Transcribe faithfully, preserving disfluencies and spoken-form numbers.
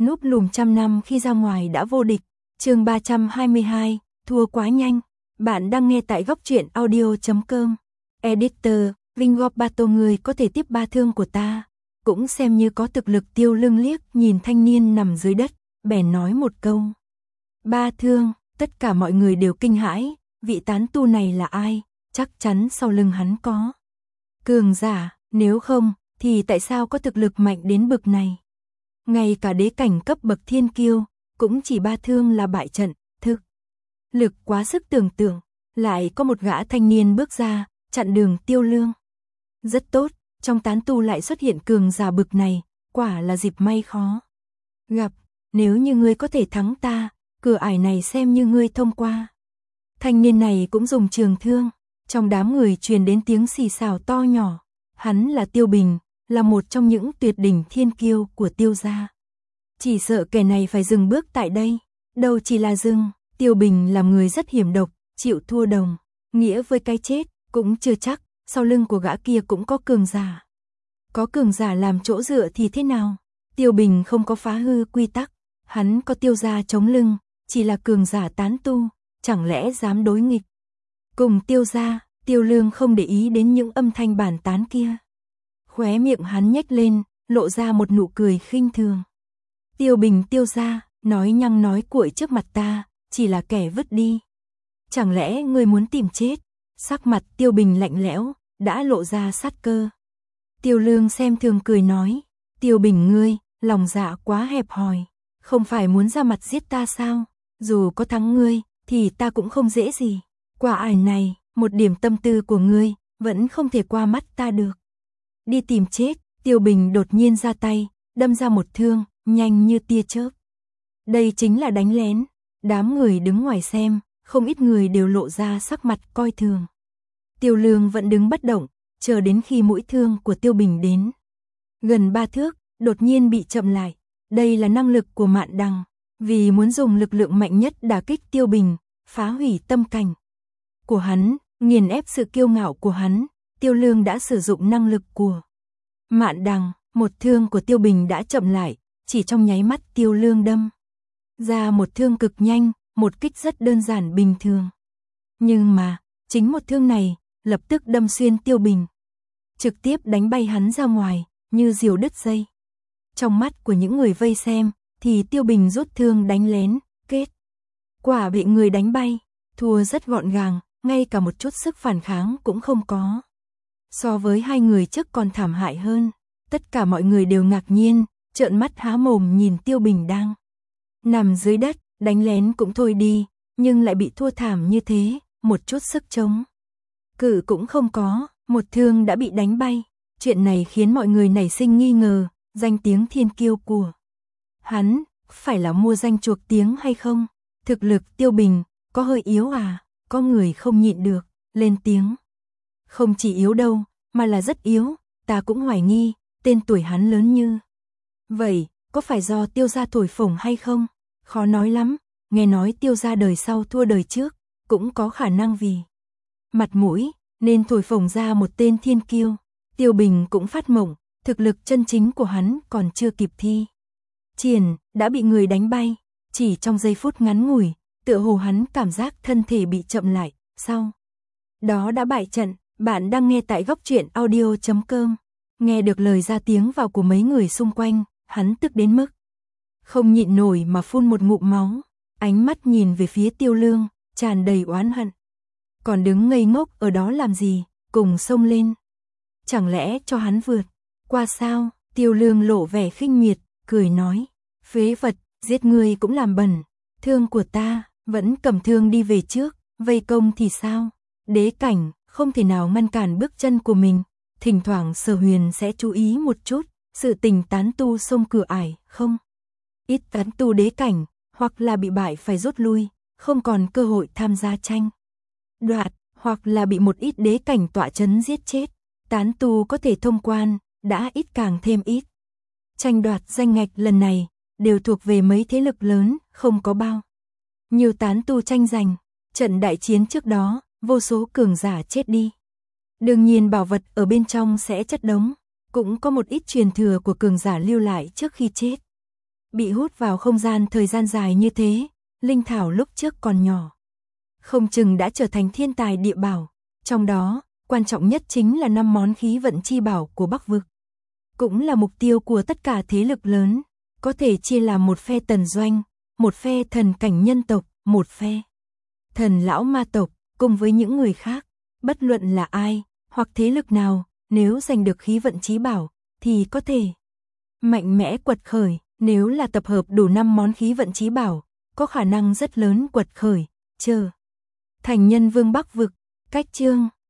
núp lùm trăm năm khi ra ngoài đã vô địch. Chương ba trăm hai mươi hai, thua quá nhanh. Bạn đang nghe tại góc truyện audio chấm com. Editor, Vingorp Bato, người có thể tiếp ba thương của ta. Cũng xem như có thực lực. Tiêu Lương liếc nhìn thanh niên nằm dưới đất, bèn nói một câu. Ba thương, tất cả mọi người đều kinh hãi, vị tán tu này là ai? Chắc chắn sau lưng hắn có cường giả, nếu không, thì tại sao có thực lực mạnh đến bực này? Ngay cả đế cảnh cấp bậc thiên kiêu, cũng chỉ ba thương là bại trận, thực lực quá sức tưởng tượng. Lại có một gã thanh niên bước ra, chặn đường Tiêu Lương. Rất tốt, trong tán tu lại xuất hiện cường giả bực này, quả là dịp may khó gặp, nếu như ngươi có thể thắng ta, cửa ải này xem như ngươi thông qua. Thanh niên này cũng dùng trường thương, trong đám người truyền đến tiếng xì xào to nhỏ. Hắn là Tiêu Bình, là một trong những tuyệt đỉnh thiên kiêu của Tiêu gia. Chỉ sợ kẻ này phải dừng bước tại đây, đâu chỉ là dừng, Tiêu Bình là người rất hiểm độc, chịu thua đồng nghĩa với cái chết, cũng chưa chắc, sau lưng của gã kia cũng có cường giả. Có cường giả làm chỗ dựa thì thế nào? Tiêu Bình không có phá hư quy tắc, hắn có Tiêu gia chống lưng, chỉ là cường giả tán tu, chẳng lẽ dám đối nghịch cùng Tiêu gia? Tiêu Lương không để ý đến những âm thanh bàn tán kia. Khóe miệng hắn nhếch lên, lộ ra một nụ cười khinh thường. Tiêu Bình, Tiêu gia, nói nhăng nói cuội trước mặt ta, chỉ là kẻ vứt đi. Chẳng lẽ ngươi muốn tìm chết? Sắc mặt Tiêu Bình lạnh lẽo, đã lộ ra sát cơ. Tiêu Lương xem thường cười nói, Tiêu Bình ngươi, lòng dạ quá hẹp hòi, không phải muốn ra mặt giết ta sao? Dù có thắng ngươi, thì ta cũng không dễ gì. Quả ải này, một điểm tâm tư của ngươi, vẫn không thể qua mắt ta được. Đi tìm chết. Tiêu Bình đột nhiên ra tay, đâm ra một thương, nhanh như tia chớp. Đây chính là đánh lén. Đám người đứng ngoài xem, không ít người đều lộ ra sắc mặt coi thường. Tiêu Lương vẫn đứng bất động, chờ đến khi mũi thương của Tiêu Bình đến gần ba thước, đột nhiên bị chậm lại. Đây là năng lực của Mạn Đằng, vì muốn dùng lực lượng mạnh nhất đả kích Tiêu Bình, phá hủy tâm cảnh của hắn, nghiền ép sự kiêu ngạo của hắn. Tiêu Lương đã sử dụng năng lực của Mạn Đằng, một thương của Tiêu Bình đã chậm lại, chỉ trong nháy mắt Tiêu Lương đâm ra một thương cực nhanh, một kích rất đơn giản bình thường. Nhưng mà, chính một thương này, lập tức đâm xuyên Tiêu Bình, trực tiếp đánh bay hắn ra ngoài, như diều đứt dây. Trong mắt của những người vây xem, thì Tiêu Bình rút thương đánh lén, kết quả bị người đánh bay, thua rất gọn gàng, ngay cả một chút sức phản kháng cũng không có. So với hai người trước còn thảm hại hơn. Tất cả mọi người đều ngạc nhiên, trợn mắt há mồm nhìn Tiêu Bình đang nằm dưới đất, đánh lén cũng thôi đi, nhưng lại bị thua thảm như thế, một chút sức chống cự cũng không có, một thương đã bị đánh bay. Chuyện này khiến mọi người nảy sinh nghi ngờ, danh tiếng thiên kiêu của hắn, phải là mua danh chuộc tiếng hay không? Thực lực Tiêu Bình, có hơi yếu à? Có người không nhịn được, lên tiếng. Không chỉ yếu đâu, mà là rất yếu, ta cũng hoài nghi, tên tuổi hắn lớn như vậy, có phải do Tiêu gia thổi phồng hay không? Khó nói lắm, nghe nói Tiêu gia đời sau thua đời trước, cũng có khả năng vì mặt mũi, nên thổi phồng ra một tên thiên kiêu. Tiêu Bình cũng phát mộng, thực lực chân chính của hắn còn chưa kịp thi triển, đã bị người đánh bay, chỉ trong giây phút ngắn ngủi, tựa hồ hắn cảm giác thân thể bị chậm lại, sau đó đã bại trận. Bạn đang nghe tại góc truyện audio chấm com. Nghe được lời ra tiếng vào của mấy người xung quanh, hắn tức đến mức không nhịn nổi mà phun một ngụm máu, ánh mắt nhìn về phía Tiêu Lương, tràn đầy oán hận. Còn đứng ngây ngốc ở đó làm gì, cùng xông lên. Chẳng lẽ cho hắn vượt qua sao? Tiêu Lương lộ vẻ khinh miệt, cười nói, phế vật, giết ngươi cũng làm bẩn, thương của ta, vẫn cầm thương đi về trước, vây công thì sao? Đế cảnh, không thể nào ngăn cản bước chân của mình, thỉnh thoảng Sở Huyền sẽ chú ý một chút, sự tình tán tu xông cửa ải, không? Ít tán tu đế cảnh, hoặc là bị bại phải rút lui, không còn cơ hội tham gia tranh đoạt, hoặc là bị một ít đế cảnh tọa chấn giết chết. Tán tu có thể thông quan, đã ít càng thêm ít. Tranh đoạt danh ngạch lần này, đều thuộc về mấy thế lực lớn, không có bao nhiều tán tu tranh giành. Trận đại chiến trước đó, vô số cường giả chết đi. Đương nhiên bảo vật ở bên trong sẽ chất đống, cũng có một ít truyền thừa của cường giả lưu lại trước khi chết. Bị hút vào không gian thời gian dài như thế, linh thảo lúc trước còn nhỏ. Không chừng đã trở thành thiên tài địa bảo, trong đó, quan trọng nhất chính là năm món khí vận chi bảo của Bắc Vực. Cũng là mục tiêu của tất cả thế lực lớn, có thể chia làm một phe tần doanh, một phe thần cảnh nhân tộc, một phe thần lão ma tộc, cùng với những người khác, bất luận là ai, hoặc thế lực nào, nếu giành được khí vận chí bảo, thì có thể mạnh mẽ quật khởi, nếu là tập hợp đủ năm món khí vận chí bảo, có khả năng rất lớn quật khởi, chờ thành nhân vương Bắc Vực. Cách chương